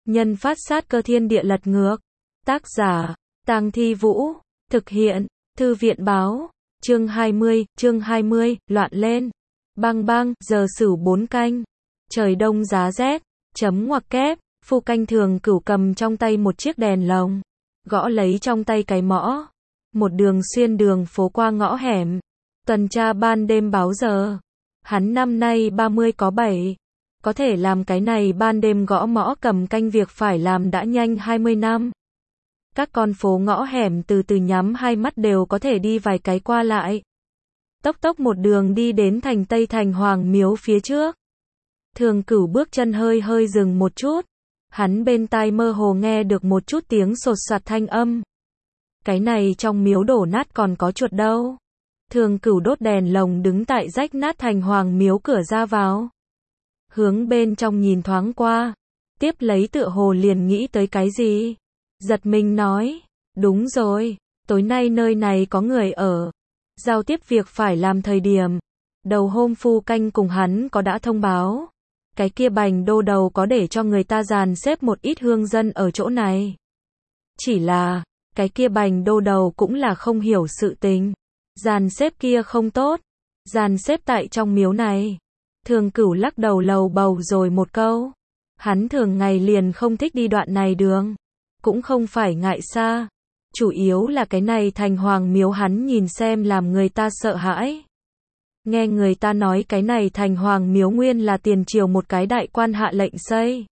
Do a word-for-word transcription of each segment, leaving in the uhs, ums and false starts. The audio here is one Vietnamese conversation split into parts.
Nhân phát sát cơ thiên địa lật ngược. Tác giả, Tang Thi Vũ. Thực hiện, Thư viện báo. Chương hai mươi, chương hai mươi, loạn lên. Bang bang, giờ sửu bốn canh. Trời đông giá rét, chấm ngoặc kép, Phu Canh Thường Cửu cầm trong tay một chiếc đèn lồng, gõ lấy trong tay cái mõ. Một đường xuyên đường phố qua ngõ hẻm, tuần tra ban đêm báo giờ. Hắn năm nay ba mươi có bảy, có thể làm cái này ban đêm gõ mõ cầm canh việc phải làm đã nhanh hai mươi năm. Các con phố ngõ hẻm từ từ nhắm hai mắt đều có thể đi vài cái qua lại. Tốc tốc một đường đi đến thành Tây Thành Hoàng Miếu phía trước. Thường Cửu bước chân hơi hơi dừng một chút. Hắn bên tai mơ hồ nghe được một chút tiếng sột soạt thanh âm. Cái này trong miếu đổ nát còn có chuột đâu. Thường Cửu đốt đèn lồng đứng tại rách nát thành Hoàng Miếu cửa ra vào. Hướng bên trong nhìn thoáng qua. Tiếp lấy tựa hồ liền nghĩ tới cái gì. Giật mình nói, đúng rồi, tối nay nơi này có người ở. Giao tiếp việc phải làm thời điểm. Đầu hôm Phu Canh cùng hắn có đã thông báo. Cái kia Bành Đô Đầu có để cho người ta dàn xếp một ít hương dân ở chỗ này. Chỉ là, cái kia Bành Đô Đầu cũng là không hiểu sự tình. Dàn xếp kia không tốt. Dàn xếp tại trong miếu này. Thường Cửu lắc đầu lầu bầu rồi một câu. Hắn thường ngày liền không thích đi đoạn này đường. Cũng không phải ngại xa. Chủ yếu là cái này thành Hoàng Miếu hắn nhìn xem làm người ta sợ hãi. Nghe người ta nói cái này thành Hoàng Miếu nguyên là tiền triều một cái đại quan hạ lệnh xây.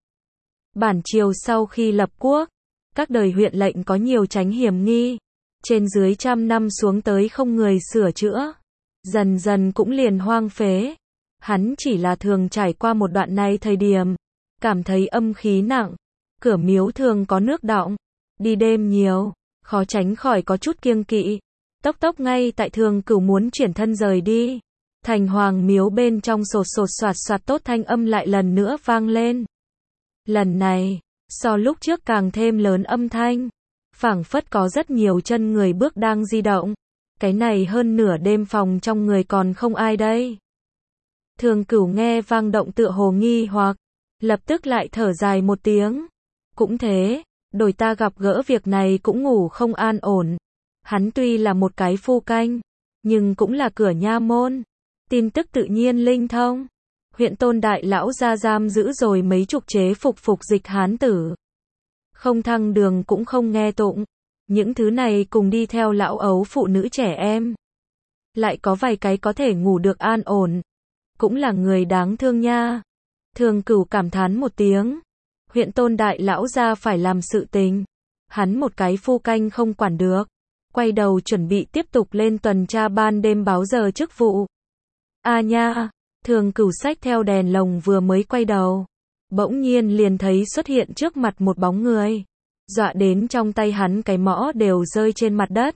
Bản triều sau khi lập quốc, các đời huyện lệnh có nhiều tránh hiểm nghi. Trên dưới trăm năm xuống tới không người sửa chữa. Dần dần cũng liền hoang phế. Hắn chỉ là thường trải qua một đoạn này thời điểm. Cảm thấy âm khí nặng. Cửa miếu thường có nước đọng. Đi đêm nhiều. Khó tránh khỏi có chút kiêng kỵ. Tốc tốc ngay tại Thường Cửu muốn chuyển thân rời đi. Thành Hoàng Miếu bên trong sột sột soạt soạt tốt thanh âm lại lần nữa vang lên. Lần này, so lúc trước càng thêm lớn âm thanh. Phảng phất có rất nhiều chân người bước đang di động. Cái này hơn nửa đêm phòng trong người còn không ai đây. Thường Cửu nghe vang động tựa hồ nghi hoặc. Lập tức lại thở dài một tiếng. Cũng thế, đổi ta gặp gỡ việc này cũng ngủ không an ổn. Hắn tuy là một cái phu canh, nhưng cũng là cửa nha môn. Tin tức tự nhiên linh thông. Huyện Tôn đại lão ra giam giữ rồi mấy chục chế phục phục dịch hán tử. Không thăng đường cũng không nghe tụng. Những thứ này cùng đi theo lão ấu phụ nữ trẻ em. Lại có vài cái có thể ngủ được an ổn. Cũng là người đáng thương nha. Thường Cửu cảm thán một tiếng. Huyện Tôn đại lão ra phải làm sự tình. Hắn một cái phu canh không quản được. Quay đầu chuẩn bị tiếp tục lên tuần tra ban đêm báo giờ chức vụ. A à nha, Thường Cửu xách theo đèn lồng vừa mới quay đầu. Bỗng nhiên liền thấy xuất hiện trước mặt một bóng người. Dọa đến trong tay hắn cái mõ đều rơi trên mặt đất.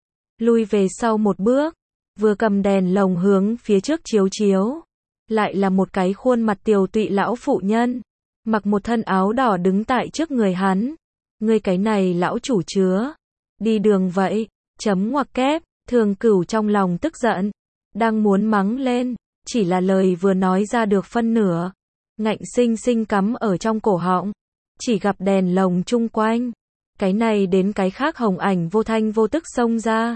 Lui về sau một bước. Vừa cầm đèn lồng hướng phía trước chiếu chiếu. Lại là một cái khuôn mặt tiều tụy lão phụ nhân. Mặc một thân áo đỏ đứng tại trước người hắn. Ngươi cái này lão chủ chứa. Đi đường vậy. Chấm ngoặc kép. Thường Cửu trong lòng tức giận. Đang muốn mắng lên. Chỉ là lời vừa nói ra được phân nửa. Ngạnh sinh sinh cắm ở trong cổ họng. Chỉ gặp đèn lồng chung quanh. Cái này đến cái khác hồng ảnh vô thanh vô tức xông ra.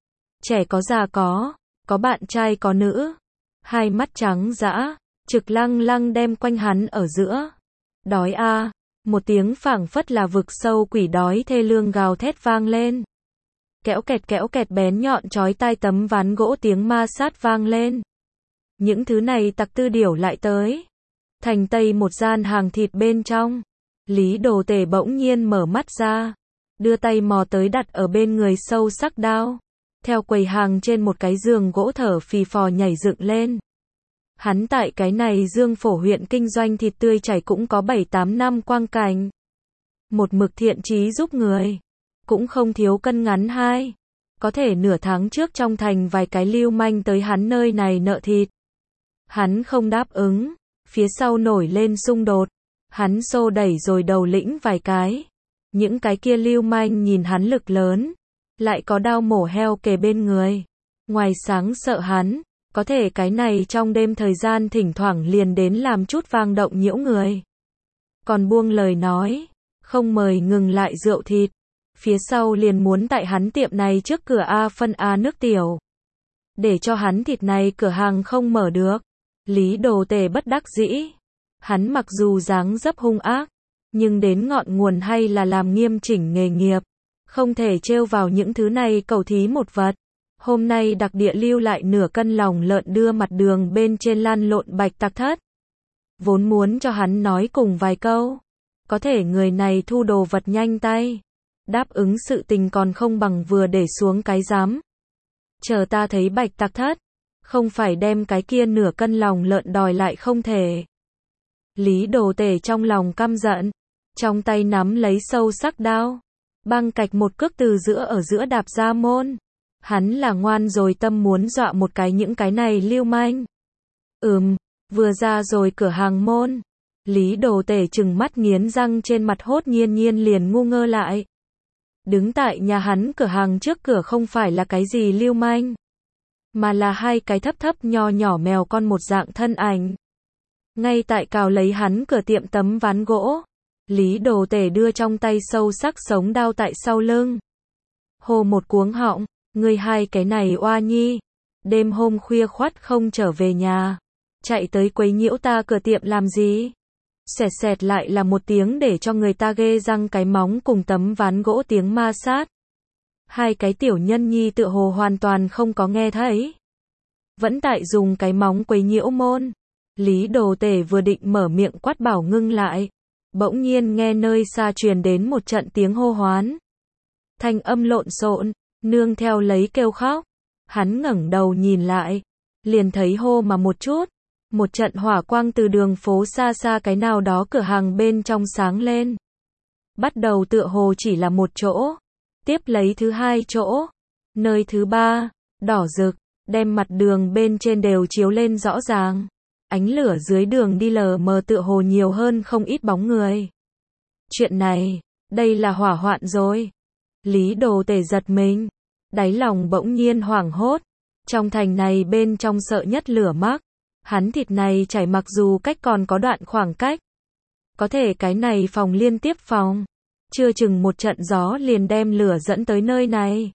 Trẻ có già có. Có bạn trai có nữ. Hai mắt trắng dã. Trực lăng lăng đem quanh hắn ở giữa. Đói a à. Một tiếng phảng phất là vực sâu quỷ đói thê lương gào thét vang lên. Kẽo kẹt kẽo kẹt bén nhọn chói tai tấm ván gỗ tiếng ma sát vang lên. Những thứ này tặc tư điểu lại tới. Thành Tây một gian hàng thịt bên trong. Lý Đồ Tể bỗng nhiên mở mắt ra. Đưa tay mò tới đặt ở bên người sâu sắc đao. Theo quầy hàng trên một cái giường gỗ thở phì phò nhảy dựng lên. Hắn tại cái này Dương Phổ huyện kinh doanh thịt tươi chảy cũng có bảy tám năm quang cảnh. Một mực thiện chí giúp người. Cũng không thiếu cân ngắn hai. Có thể nửa tháng trước trong thành vài cái lưu manh tới hắn nơi này nợ thịt. Hắn không đáp ứng. Phía sau nổi lên xung đột. Hắn xô đẩy rồi đầu lĩnh vài cái. Những cái kia lưu manh nhìn hắn lực lớn. Lại có đao mổ heo kề bên người. Ngoài sáng sợ hắn. Có thể cái này trong đêm thời gian thỉnh thoảng liền đến làm chút vang động nhiễu người. Còn buông lời nói. không mời ngừng lại rượu thịt. Phía sau liền muốn tại hắn tiệm này trước cửa A phân A nước tiểu. Để cho hắn thịt này cửa hàng không mở được. Lý Đồ Tể bất đắc dĩ. Hắn mặc dù dáng dấp hung ác, nhưng đến ngọn nguồn hay là làm nghiêm chỉnh nghề nghiệp. Không thể trêu vào những thứ này cầu thí một vật. Hôm nay đặc địa lưu lại nửa cân lòng lợn đưa mặt đường bên trên lan lộn Bạch Tạc Thất. Vốn muốn cho hắn nói cùng vài câu. Có thể người này thu đồ vật nhanh tay. Đáp ứng sự tình còn không bằng vừa để xuống cái giám. Chờ ta thấy Bạch Tạc Thất. Không phải đem cái kia nửa cân lòng lợn đòi lại không thể. Lý Đồ Tể trong lòng căm giận. Trong tay nắm lấy sâu sắc đao. Băng cạch một cước từ giữa ở giữa đạp ra môn. Hắn là ngoan rồi tâm muốn dọa một cái những cái này lưu manh. Ừm, vừa ra rồi cửa hàng môn. Lý Đồ Tể trừng mắt nghiến răng trên mặt hốt nhiên nhiên liền ngu ngơ lại. Đứng tại nhà hắn cửa hàng trước cửa không phải là cái gì lưu manh. Mà là hai cái thấp thấp nho nhỏ mèo con một dạng thân ảnh. Ngay tại cào lấy hắn cửa tiệm tấm ván gỗ. Lý Đồ Tể đưa trong tay sâu sắc sống đao tại sau lưng. Hô một cuống họng, ngươi hai cái này oa nhi. Đêm hôm khuya khoắt không trở về nhà. Chạy tới quấy nhiễu ta cửa tiệm làm gì? Xẹt xẹt lại là một tiếng để cho người ta ghê răng cái móng cùng tấm ván gỗ tiếng ma sát. Hai cái tiểu nhân nhi tựa hồ hoàn toàn không có nghe thấy. Vẫn tại dùng cái móng quấy nhiễu môn. Lý Đồ Tể vừa định mở miệng quát bảo ngưng lại. Bỗng nhiên nghe nơi xa truyền đến một trận tiếng hô hoán. Thanh âm lộn xộn, nương theo lấy kêu khóc. Hắn ngẩng đầu nhìn lại, liền thấy hô mà một chút. Một trận hỏa quang từ đường phố xa xa cái nào đó cửa hàng bên trong sáng lên. Bắt đầu tựa hồ chỉ là một chỗ. Tiếp lấy thứ hai chỗ. Nơi thứ ba, đỏ rực, đem mặt đường bên trên đều chiếu lên rõ ràng. Ánh lửa dưới đường đi lờ mờ tựa hồ nhiều hơn không ít bóng người. Chuyện này, đây là hỏa hoạn rồi. Lý Đồ Tể giật mình. Đáy lòng bỗng nhiên hoảng hốt. Trong thành này bên trong sợ nhất lửa mắc. Hắn thịt này chảy mặc dù cách còn có đoạn khoảng cách. Có thể cái này phòng liên tiếp phòng. Chưa chừng một trận gió liền đem lửa dẫn tới nơi này.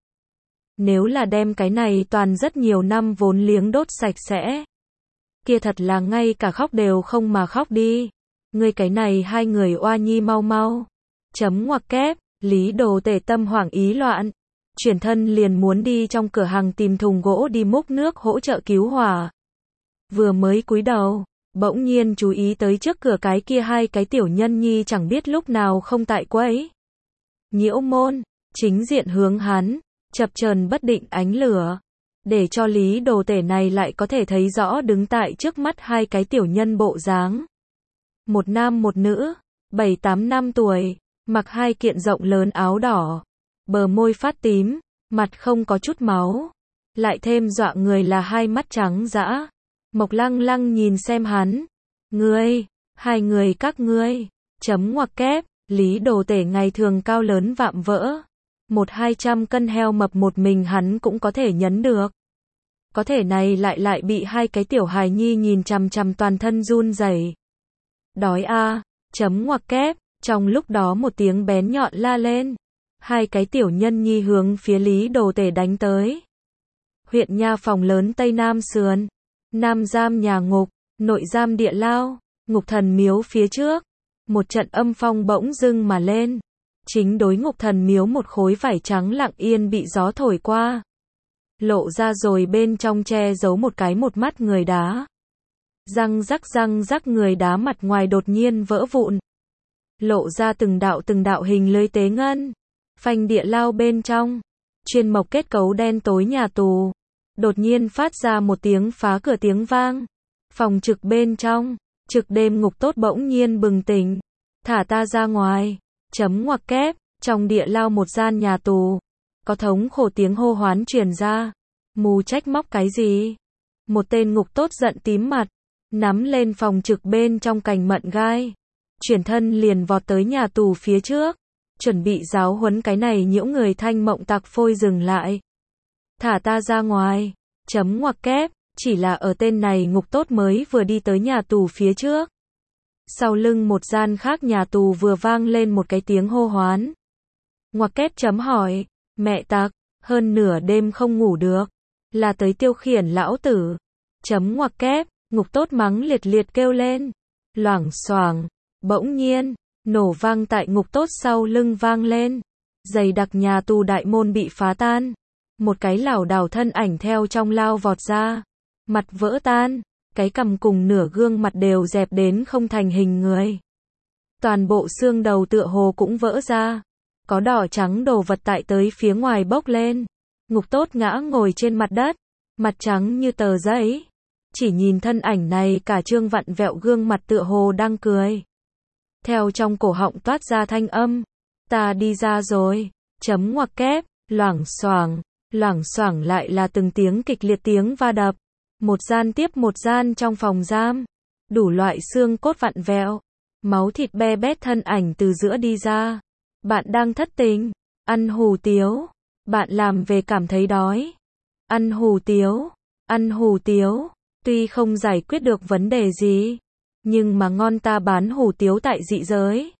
Nếu là đem cái này toàn rất nhiều năm vốn liếng đốt sạch sẽ. Kia thật là ngay cả khóc đều không mà khóc đi. Ngươi cái này hai người oa nhi mau mau. Chấm ngoặc kép, Lý Đồ Tể tâm hoảng ý loạn. Chuyển thân liền muốn đi trong cửa hàng tìm thùng gỗ đi múc nước hỗ trợ cứu hỏa. Vừa mới cúi đầu, bỗng nhiên chú ý tới trước cửa cái kia hai cái tiểu nhân nhi chẳng biết lúc nào không tại quấy. Nhiễu môn, chính diện hướng hắn, chập chờn bất định ánh lửa. Để cho Lý Đồ Tể này lại có thể thấy rõ đứng tại trước mắt hai cái tiểu nhân bộ dáng. Một nam một nữ, bảy tám năm tuổi, mặc hai kiện rộng lớn áo đỏ, bờ môi phát tím, mặt không có chút máu. Lại thêm dọa người là hai mắt trắng dã. Mộc Lăng Lăng nhìn xem hắn. Ngươi, hai người các ngươi, chấm ngoặc kép, Lý Đồ Tể ngày thường cao lớn vạm vỡ. Một hai trăm cân heo mập một mình hắn cũng có thể nhấn được. Có thể này lại lại bị hai cái tiểu hài nhi nhìn chằm chằm toàn thân run rẩy. Đói a, chấm ngoặc kép, trong lúc đó một tiếng bén nhọn la lên. Hai cái tiểu nhân nhi hướng phía Lý Đồ Tể đánh tới. Huyện nha phòng lớn Tây Nam Sườn. Nam giam nhà ngục, nội giam địa lao, ngục thần miếu phía trước. Một trận âm phong bỗng dưng mà lên. Chính đối ngục thần miếu một khối vải trắng lặng yên bị gió thổi qua. Lộ ra rồi bên trong che giấu một cái một mắt người đá. Răng rắc răng rắc người đá mặt ngoài đột nhiên vỡ vụn. Lộ ra từng đạo từng đạo hình lưới tế ngân. Phanh địa lao bên trong. Chuyên mộc kết cấu đen tối nhà tù. Đột nhiên phát ra một tiếng phá cửa tiếng vang. Phòng trực bên trong. Trực đêm ngục tốt bỗng nhiên bừng tỉnh. Thả ta ra ngoài. Chấm ngoặc kép. Trong địa lao một gian nhà tù. Có thống khổ tiếng hô hoán truyền ra. Mù trách móc cái gì? Một tên ngục tốt giận tím mặt. Nắm lên phòng trực bên trong cành mận gai. Chuyển thân liền vọt tới nhà tù phía trước. Chuẩn bị giáo huấn cái này nhiễu người thanh mộng tặc phôi dừng lại. Thả ta ra ngoài. Chấm ngoặc kép. Chỉ là ở tên này ngục tốt mới vừa đi tới nhà tù phía trước. Sau lưng một gian khác nhà tù vừa vang lên một cái tiếng hô hoán. Ngoặc kép chấm hỏi, mẹ tặc, hơn nửa đêm không ngủ được, là tới tiêu khiển lão tử. Chấm ngoặc kép, Ngục Tốt mắng liệt liệt kêu lên. Loảng xoảng, bỗng nhiên, nổ vang tại Ngục Tốt sau lưng vang lên. Dày đặc nhà tù đại môn bị phá tan. Một cái lảo đảo thân ảnh theo trong lao vọt ra. Mặt vỡ tan, cái cằm cùng nửa gương mặt đều dẹp đến không thành hình người. Toàn bộ xương đầu tựa hồ cũng vỡ ra. Có đỏ trắng đồ vật tại tới phía ngoài bốc lên. Ngục Tốt ngã ngồi trên mặt đất, mặt trắng như tờ giấy. Chỉ nhìn thân ảnh này cả trương vặn vẹo gương mặt tựa hồ đang cười. Theo trong cổ họng toát ra thanh âm, ta đi ra rồi, chấm ngoặc kép, loảng xoảng, loảng xoảng lại là từng tiếng kịch liệt tiếng va đập. Một gian tiếp một gian trong phòng giam, đủ loại xương cốt vặn vẹo, máu thịt be bét thân ảnh từ giữa đi ra. Bạn đang thất tình, ăn hủ tiếu, bạn làm về cảm thấy đói. Ăn hủ tiếu, ăn hủ tiếu, tuy không giải quyết được vấn đề gì, nhưng mà ngon ta bán hủ tiếu tại dị giới.